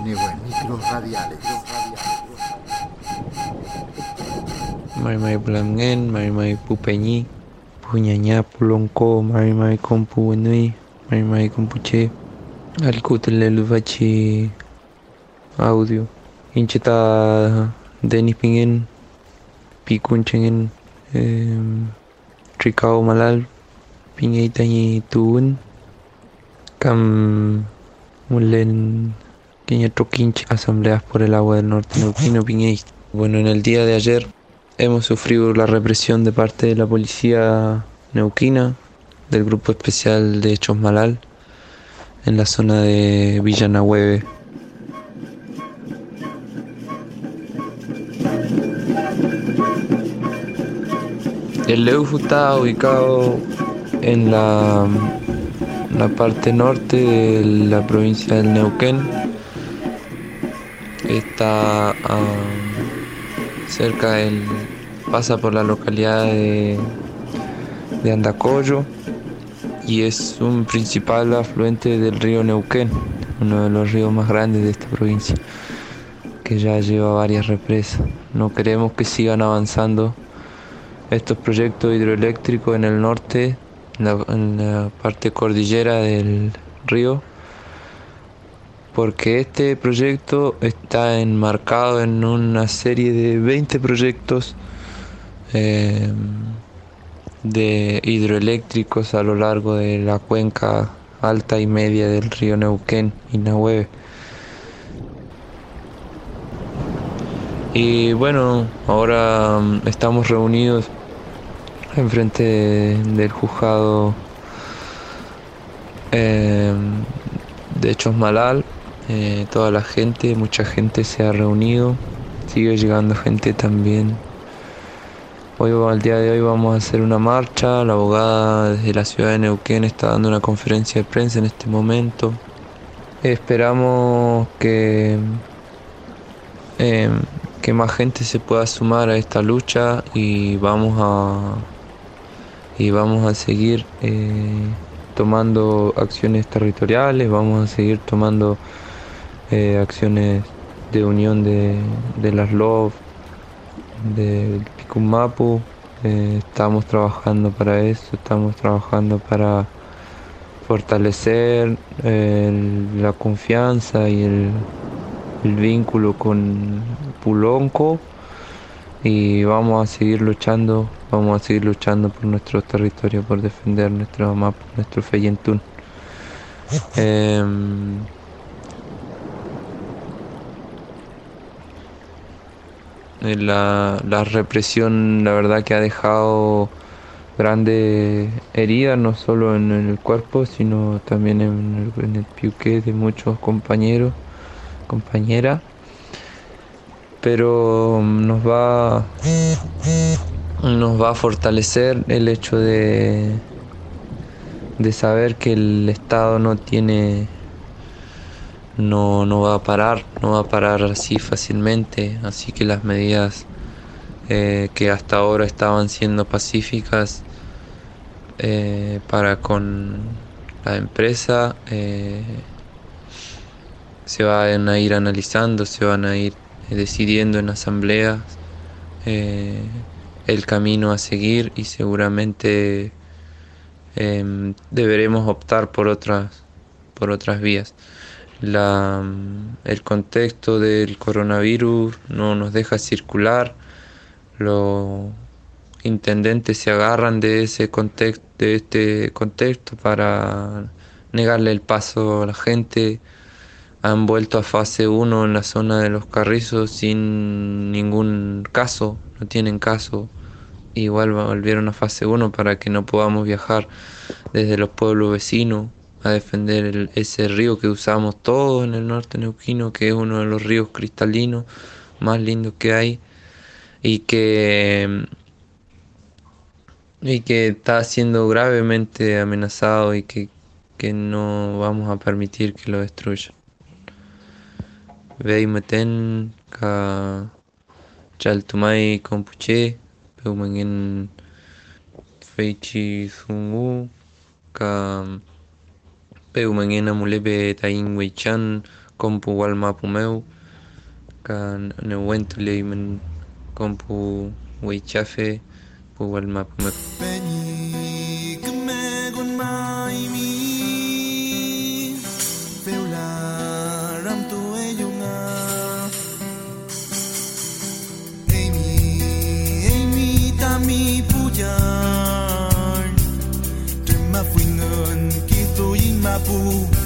Microradiales. Marimay Blangen, Marimay Pupeñi, Puñaña, Pulonco, Marimay Compuenui, Marimay Compuche, Alcutele Luvachi audio. Incheta Denis Pingen, Picunchen, Tricao Malal, Pingaitani Tuun, Cam Mulen, Queña Troquinch, Asambleas por el Agua del Norte, Neuquino, Pinguey. Bueno, en el día de ayer hemos sufrido la represión de parte de la policía neuquina, del Grupo Especial de Hechos Malal, en la zona de Villa Nahueve. El Leufu está ubicado en la parte norte de la provincia del Neuquén. Está cerca pasa por la localidad de Andacollo y es un principal afluente del río Neuquén, uno de los ríos más grandes de esta provincia, que ya lleva varias represas. No queremos que sigan avanzando estos proyectos hidroeléctricos en el norte, en la parte cordillera del río, porque este proyecto está enmarcado en una serie de 20 proyectos de hidroeléctricos a lo largo de la cuenca alta y media del río Neuquén y Nahueve. Y bueno, ahora estamos reunidos enfrente del juzgado de Hechos Malal. Toda la gente, mucha gente se ha reunido, sigue llegando gente también. Hoy, al día de hoy, vamos a hacer una marcha. La abogada desde la ciudad de Neuquén está dando una conferencia de prensa en este momento. Esperamos que más gente se pueda sumar a esta lucha y vamos a seguir tomando acciones territoriales, vamos a seguir tomando acciones de unión de las LOF, del Picumapu. Estamos trabajando para eso, estamos trabajando para fortalecer la confianza y el vínculo con Pulonco, y vamos a seguir luchando por nuestro territorio, por defender nuestro mapa, nuestro Feyentún. La represión, la verdad que ha dejado grandes heridas, no solo en el cuerpo, sino también en el piuqué de muchos compañeros, compañeras. Pero nos va a fortalecer el hecho de saber que el Estado no va a parar así fácilmente, así que las medidas que hasta ahora estaban siendo pacíficas para con la empresa se van a ir analizando, se van a ir decidiendo en asambleas el camino a seguir, y seguramente deberemos optar por otras vías. El contexto del coronavirus no nos deja circular. Los intendentes se agarran de este contexto para negarle el paso a la gente. Han vuelto a fase 1 en la zona de los Carrizos sin ningún caso, no tienen caso. Igual volvieron a fase 1 para que no podamos viajar desde los pueblos vecinos a defender ese río que usamos todos en el norte neuquino, que es uno de los ríos cristalinos más lindos que hay, y que está siendo gravemente amenazado, y que no vamos a permitir que lo destruya. Veimeten ka chaltumay compuche, peumangen feichi sungu, ka peumangen amulebe tain weichan, compu walmapumeu, kan neuwentle men compu weichafe, pu walmapumeu. Penny kemegun mai mi Veula ram tu eyunga Amy tami pujan Trema fuingan kitu yin mapu